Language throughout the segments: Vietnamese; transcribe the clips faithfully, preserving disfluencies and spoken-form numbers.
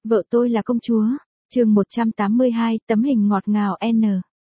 Vợ tôi là công chúa. Chương một trăm tám mươi hai, tấm hình ngọt ngào N.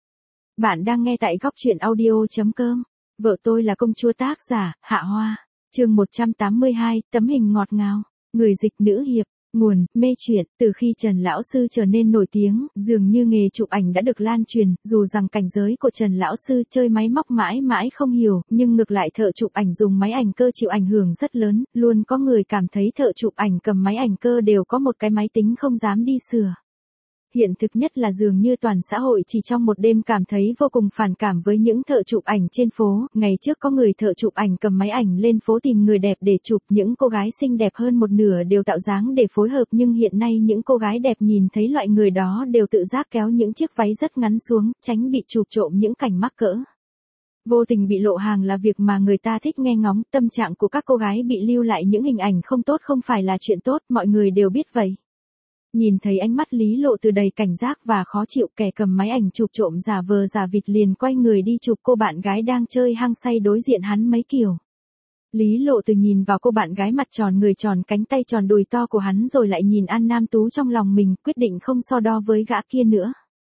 Bạn đang nghe tại góc truyện audio chấm com. Vợ tôi là công chúa, tác giả, Hạ Hoa. Chương một trăm tám mươi hai, tấm hình ngọt ngào. Người dịch nữ hiệp. Nguồn, mê truyện. Từ khi Trần Lão Sư trở nên nổi tiếng, dường như nghề chụp ảnh đã được lan truyền, dù rằng cảnh giới của Trần Lão Sư chơi máy móc mãi mãi không hiểu, nhưng ngược lại thợ chụp ảnh dùng máy ảnh cơ chịu ảnh hưởng rất lớn, luôn có người cảm thấy thợ chụp ảnh cầm máy ảnh cơ đều có một cái máy tính không dám đi sửa. Hiện thực nhất là dường như toàn xã hội chỉ trong một đêm cảm thấy vô cùng phản cảm với những thợ chụp ảnh trên phố. Ngày trước có người thợ chụp ảnh cầm máy ảnh lên phố tìm người đẹp để chụp, những cô gái xinh đẹp hơn một nửa đều tạo dáng để phối hợp, nhưng hiện nay những cô gái đẹp nhìn thấy loại người đó đều tự giác kéo những chiếc váy rất ngắn xuống, tránh bị chụp trộm những cảnh mắc cỡ. Vô tình bị lộ hàng là việc mà người ta thích nghe ngóng, tâm trạng của các cô gái bị lưu lại những hình ảnh không tốt không phải là chuyện tốt, mọi người đều biết vậy. Nhìn thấy ánh mắt Lý Lộ Từ đầy cảnh giác và khó chịu, kẻ cầm máy ảnh chụp trộm giả vờ giả vịt liền quay người đi chụp cô bạn gái đang chơi hăng say đối diện hắn mấy kiểu. Lý Lộ Từ nhìn vào cô bạn gái mặt tròn người tròn cánh tay tròn đùi to của hắn rồi lại nhìn An Nam Tú trong lòng mình, quyết định không so đo với gã kia nữa.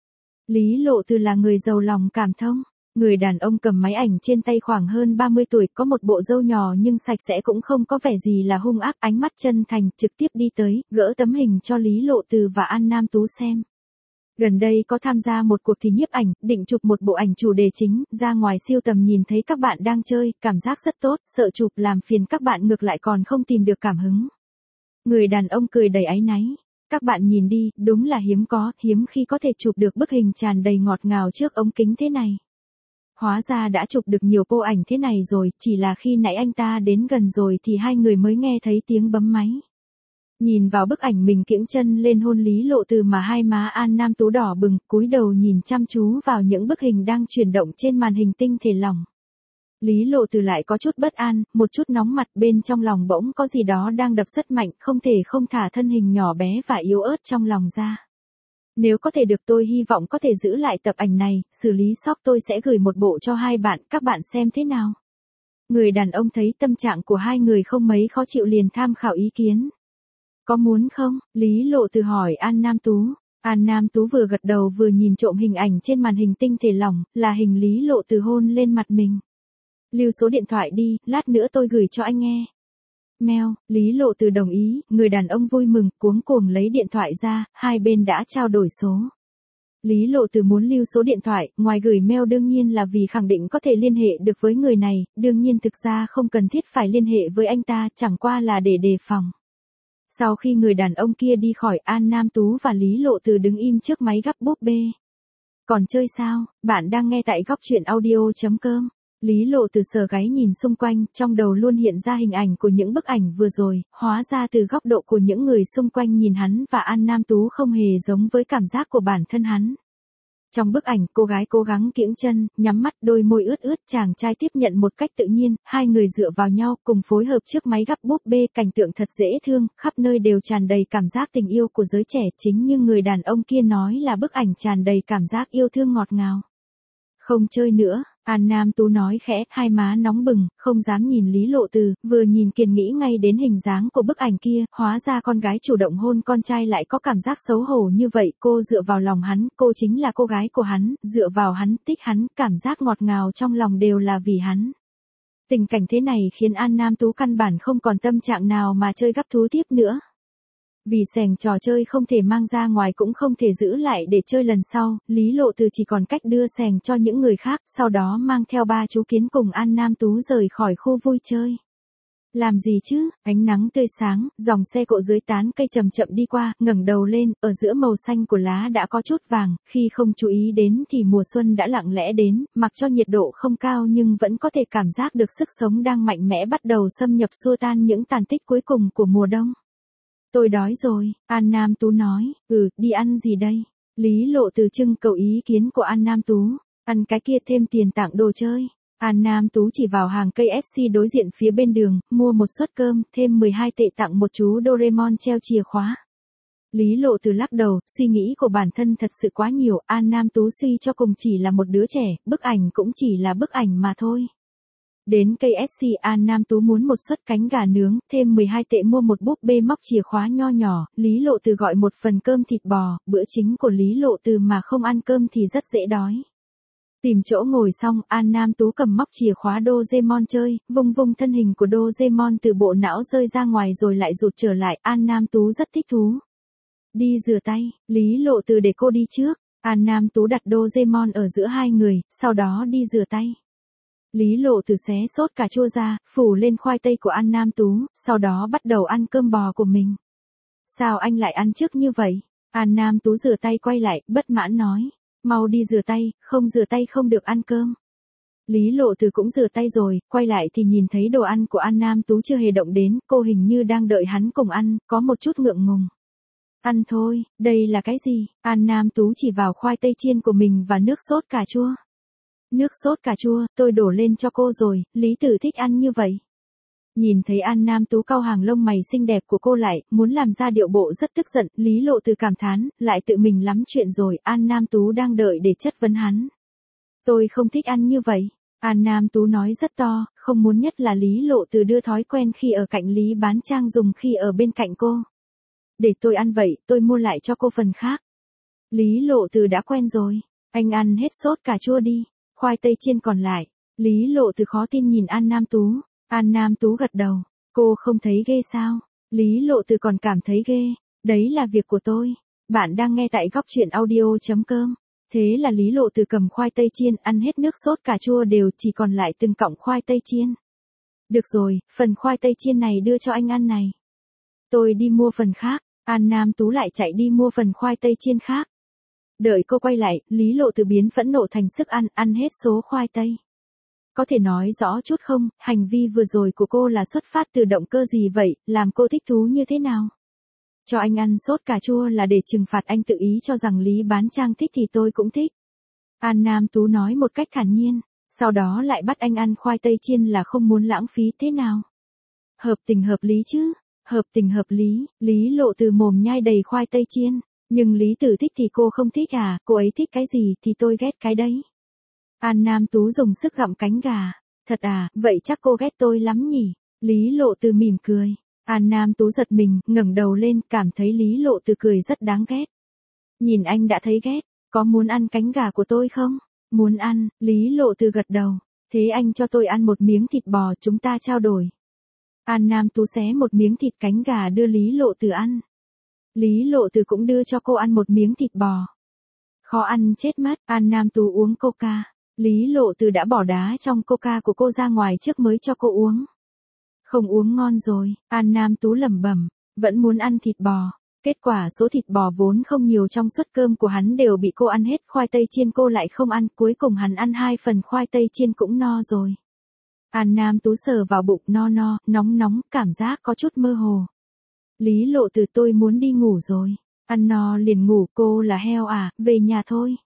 Lý Lộ Từ là người giàu lòng cảm thông. Người đàn ông cầm máy ảnh trên tay khoảng hơn ba mươi tuổi, có một bộ râu nhỏ nhưng sạch sẽ, cũng không có vẻ gì là hung ác, ánh mắt chân thành, trực tiếp đi tới, gỡ tấm hình cho Lý Lộ Từ và An Nam Tú xem. Gần đây có tham gia một cuộc thi nhiếp ảnh, định chụp một bộ ảnh chủ đề chính, ra ngoài siêu tầm nhìn thấy các bạn đang chơi, cảm giác rất tốt, sợ chụp làm phiền các bạn ngược lại còn không tìm được cảm hứng. Người đàn ông cười đầy áy náy. Các bạn nhìn đi, đúng là hiếm có, hiếm khi có thể chụp được bức hình tràn đầy ngọt ngào trước ống kính thế này. Hóa ra đã chụp được nhiều bộ ảnh thế này rồi, chỉ là khi nãy anh ta đến gần rồi thì hai người mới nghe thấy tiếng bấm máy. Nhìn vào bức ảnh mình kiễng chân lên hôn Lý Lộ Từ mà hai má An Nam Tú đỏ bừng, cúi đầu nhìn chăm chú vào những bức hình đang chuyển động trên màn hình tinh thể lỏng. Lý Lộ Từ lại có chút bất an, một chút nóng mặt, bên trong lòng bỗng có gì đó đang đập rất mạnh, không thể không thả thân hình nhỏ bé và yếu ớt trong lòng ra. Nếu có thể được tôi hy vọng có thể giữ lại tập ảnh này, xử lý sóc tôi sẽ gửi một bộ cho hai bạn, các bạn xem thế nào. Người đàn ông thấy tâm trạng của hai người không mấy khó chịu liền tham khảo ý kiến. Có muốn không? Lý Lộ Từ hỏi An Nam Tú. An Nam Tú vừa gật đầu vừa nhìn trộm hình ảnh trên màn hình tinh thể lỏng, là hình Lý Lộ Từ hôn lên mặt mình. Lưu số điện thoại đi, lát nữa tôi gửi cho anh nghe. Meo, Lý Lộ Từ đồng ý, người đàn ông vui mừng, cuống cuồng lấy điện thoại ra, hai bên đã trao đổi số. Lý Lộ Từ muốn lưu số điện thoại, ngoài gửi mail đương nhiên là vì khẳng định có thể liên hệ được với người này, đương nhiên thực ra không cần thiết phải liên hệ với anh ta, chẳng qua là để đề phòng. Sau khi người đàn ông kia đi khỏi, An Nam Tú và Lý Lộ Từ đứng im trước máy gắp búp bê. Còn chơi sao? Bạn đang nghe tại góc truyện audio chấm com. Lý Lộ Từ sờ gáy nhìn xung quanh, trong đầu luôn hiện ra hình ảnh của những bức ảnh vừa rồi, hóa ra từ góc độ của những người xung quanh nhìn hắn và An Nam Tú không hề giống với cảm giác của bản thân hắn. Trong bức ảnh, cô gái cố gắng kiễng chân, nhắm mắt, đôi môi ướt ướt, chàng trai tiếp nhận một cách tự nhiên, hai người dựa vào nhau, cùng phối hợp trước máy gắp búp bê, cảnh tượng thật dễ thương, khắp nơi đều tràn đầy cảm giác tình yêu của giới trẻ, chính như người đàn ông kia nói là bức ảnh tràn đầy cảm giác yêu thương ngọt ngào. Không chơi nữa, An Nam Tú nói khẽ, hai má nóng bừng, không dám nhìn Lý Lộ Từ, vừa nhìn kiền nghĩ ngay đến hình dáng của bức ảnh kia, hóa ra con gái chủ động hôn con trai lại có cảm giác xấu hổ như vậy, cô dựa vào lòng hắn, cô chính là cô gái của hắn, dựa vào hắn, thích hắn, cảm giác ngọt ngào trong lòng đều là vì hắn. Tình cảnh thế này khiến An Nam Tú căn bản không còn tâm trạng nào mà chơi gắp thú tiếp nữa. Vì sèng trò chơi không thể mang ra ngoài cũng không thể giữ lại để chơi lần sau, Lý Lộ Từ chỉ còn cách đưa sèng cho những người khác, sau đó mang theo ba chú kiến cùng An Nam Tú rời khỏi khu vui chơi. Làm gì chứ, ánh nắng tươi sáng, dòng xe cộ dưới tán cây chậm chậm đi qua, ngẩng đầu lên, ở giữa màu xanh của lá đã có chút vàng, khi không chú ý đến thì mùa xuân đã lặng lẽ đến, mặc cho nhiệt độ không cao nhưng vẫn có thể cảm giác được sức sống đang mạnh mẽ bắt đầu xâm nhập xua tan những tàn tích cuối cùng của mùa đông. Tôi đói rồi, An Nam Tú nói, ừ, đi ăn gì đây? Lý Lộ Từ trưng cầu ý kiến của An Nam Tú, ăn cái kia thêm tiền tặng đồ chơi. An Nam Tú chỉ vào hàng cây ép xê đối diện phía bên đường, mua một suất cơm, thêm mười hai tệ tặng một chú Doraemon treo chìa khóa. Lý Lộ Từ lắc đầu, suy nghĩ của bản thân thật sự quá nhiều, An Nam Tú suy cho cùng chỉ là một đứa trẻ, bức ảnh cũng chỉ là bức ảnh mà thôi. Đến ca ép xê, An Nam Tú muốn một suất cánh gà nướng, thêm mười hai tệ mua một búp bê móc chìa khóa nho nhỏ, Lý Lộ Từ gọi một phần cơm thịt bò, bữa chính của Lý Lộ Từ mà không ăn cơm thì rất dễ đói. Tìm chỗ ngồi xong, An Nam Tú cầm móc chìa khóa Doraemon chơi, vung vung thân hình của Doraemon từ bộ não rơi ra ngoài rồi lại rụt trở lại, An Nam Tú rất thích thú. Đi rửa tay, Lý Lộ Từ để cô đi trước, An Nam Tú đặt Doraemon ở giữa hai người, sau đó đi rửa tay. Lý Lộ Từ xé sốt cà chua ra, phủ lên khoai tây của An Nam Tú, sau đó bắt đầu ăn cơm bò của mình. Sao anh lại ăn trước như vậy? An Nam Tú rửa tay quay lại, bất mãn nói. Mau đi rửa tay, không rửa tay không được ăn cơm. Lý Lộ Từ cũng rửa tay rồi, quay lại thì nhìn thấy đồ ăn của An Nam Tú chưa hề động đến, cô hình như đang đợi hắn cùng ăn, có một chút ngượng ngùng. Ăn thôi, đây là cái gì? An Nam Tú chỉ vào khoai tây chiên của mình và nước sốt cà chua. Nước sốt cà chua, tôi đổ lên cho cô rồi, Lý Tử thích ăn như vậy. Nhìn thấy An Nam Tú cau hàng lông mày xinh đẹp của cô lại, muốn làm ra điệu bộ rất tức giận, Lý Lộ Từ cảm thán, lại tự mình lắm chuyện rồi, An Nam Tú đang đợi để chất vấn hắn. Tôi không thích ăn như vậy. An Nam Tú nói rất to, không muốn nhất là Lý Lộ Từ đưa thói quen khi ở cạnh Lý Bán Trang dùng khi ở bên cạnh cô. Để tôi ăn vậy, tôi mua lại cho cô phần khác. Lý Lộ Từ đã quen rồi, anh ăn hết sốt cà chua đi, khoai tây chiên còn lại. Lý Lộ Từ khó tin nhìn An Nam Tú. An Nam Tú gật đầu, cô không thấy ghê sao? Lý Lộ Từ còn cảm thấy ghê, đấy là việc của tôi. Bạn đang nghe tại góc truyện audio chấm com. Thế là Lý Lộ Từ cầm khoai tây chiên, ăn hết nước sốt cà chua đều, chỉ còn lại từng cọng khoai tây chiên. Được rồi, phần khoai tây chiên này đưa cho anh ăn này. Tôi đi mua phần khác, An Nam Tú lại chạy đi mua phần khoai tây chiên khác. Đợi cô quay lại, Lý Lộ Từ biến phẫn nộ thành sức ăn, ăn hết số khoai tây. Có thể nói rõ chút không, hành vi vừa rồi của cô là xuất phát từ động cơ gì vậy, làm cô thích thú như thế nào? Cho anh ăn sốt cà chua là để trừng phạt anh tự ý cho rằng Lý Bán Trang thích thì tôi cũng thích. An Nam Tú nói một cách thản nhiên, sau đó lại bắt anh ăn khoai tây chiên là không muốn lãng phí thế nào? Hợp tình hợp lý chứ, hợp tình hợp lý, Lý Lộ Từ mồm nhai đầy khoai tây chiên, nhưng Lý Tử thích thì cô không thích à, cô ấy thích cái gì thì tôi ghét cái đấy. An Nam Tú dùng sức gặm cánh gà. Thật à, vậy chắc cô ghét tôi lắm nhỉ? Lý Lộ Từ mỉm cười. An Nam Tú giật mình, ngẩng đầu lên, cảm thấy Lý Lộ Từ cười rất đáng ghét. Nhìn anh đã thấy ghét, có muốn ăn cánh gà của tôi không? Muốn ăn, Lý Lộ Từ gật đầu. Thế anh cho tôi ăn một miếng thịt bò, chúng ta trao đổi. An Nam Tú xé một miếng thịt cánh gà đưa Lý Lộ Từ ăn. Lý Lộ Từ cũng đưa cho cô ăn một miếng thịt bò. Khó ăn chết mất, An Nam Tú uống coca. Lý Lộ Từ đã bỏ đá trong coca của cô ra ngoài trước mới cho cô uống. Không uống ngon rồi, An Nam Tú lẩm bẩm, vẫn muốn ăn thịt bò. Kết quả số thịt bò vốn không nhiều trong suất cơm của hắn đều bị cô ăn hết, khoai tây chiên cô lại không ăn, cuối cùng hắn ăn hai phần khoai tây chiên cũng no rồi. An Nam Tú sờ vào bụng, no no, nóng nóng, cảm giác có chút mơ hồ. Lý Lộ Từ, tôi muốn đi ngủ rồi. Ăn no liền ngủ, cô là heo à, về nhà thôi.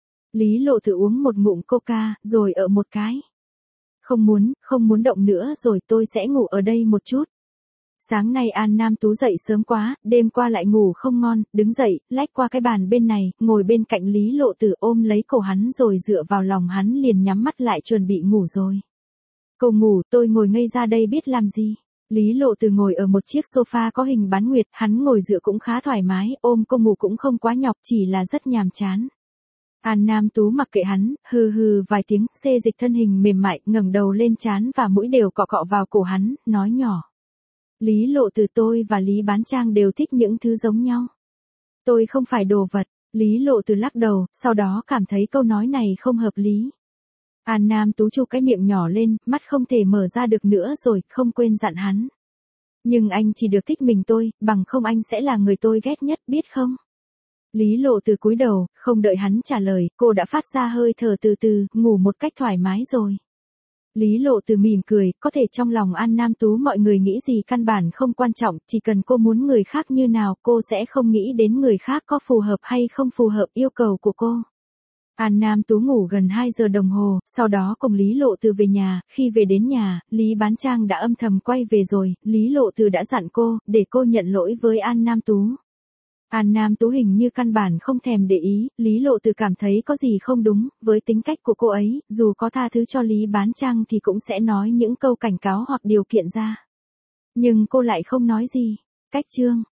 Lý Lộ Từ uống một ngụm coca, rồi ở một cái. Không muốn, không muốn động nữa rồi, tôi sẽ ngủ ở đây một chút. Sáng nay An Nam Tú dậy sớm quá, đêm qua lại ngủ không ngon, đứng dậy, lách qua cái bàn bên này, ngồi bên cạnh Lý Lộ Từ, ôm lấy cổ hắn rồi dựa vào lòng hắn, liền nhắm mắt lại chuẩn bị ngủ rồi. Cô ngủ, tôi ngồi ngây ra đây biết làm gì. Lý Lộ Từ ngồi ở một chiếc sofa có hình bán nguyệt, hắn ngồi dựa cũng khá thoải mái, ôm cô ngủ cũng không quá nhọc, chỉ là rất nhàm chán. An Nam Tú mặc kệ hắn, hừ hừ vài tiếng, xê dịch thân hình mềm mại, ngẩng đầu lên trán và mũi đều cọ cọ vào cổ hắn, nói nhỏ. Lý Lộ Từ, tôi và Lý Bán Trang đều thích những thứ giống nhau. Tôi không phải đồ vật. Lý Lộ Từ lắc đầu, sau đó cảm thấy câu nói này không hợp lý. An Nam Tú chu cái miệng nhỏ lên, mắt không thể mở ra được nữa rồi, không quên dặn hắn. Nhưng anh chỉ được thích mình tôi, bằng không anh sẽ là người tôi ghét nhất, biết không? Lý Lộ Từ cúi đầu, không đợi hắn trả lời, cô đã phát ra hơi thở từ từ, ngủ một cách thoải mái rồi. Lý Lộ Từ mỉm cười, có thể trong lòng An Nam Tú mọi người nghĩ gì căn bản không quan trọng, chỉ cần cô muốn người khác như nào, cô sẽ không nghĩ đến người khác có phù hợp hay không phù hợp yêu cầu của cô. An Nam Tú ngủ gần hai giờ đồng hồ, sau đó cùng Lý Lộ Từ về nhà, khi về đến nhà, Lý Bán Trang đã âm thầm quay về rồi, Lý Lộ Từ đã dặn cô, để cô nhận lỗi với An Nam Tú. An Nam Tú hình như căn bản không thèm để ý, Lý Lộ Tử cảm thấy có gì không đúng, với tính cách của cô ấy, dù có tha thứ cho Lý Bán Trăng thì cũng sẽ nói những câu cảnh cáo hoặc điều kiện ra. Nhưng cô lại không nói gì. Cách chương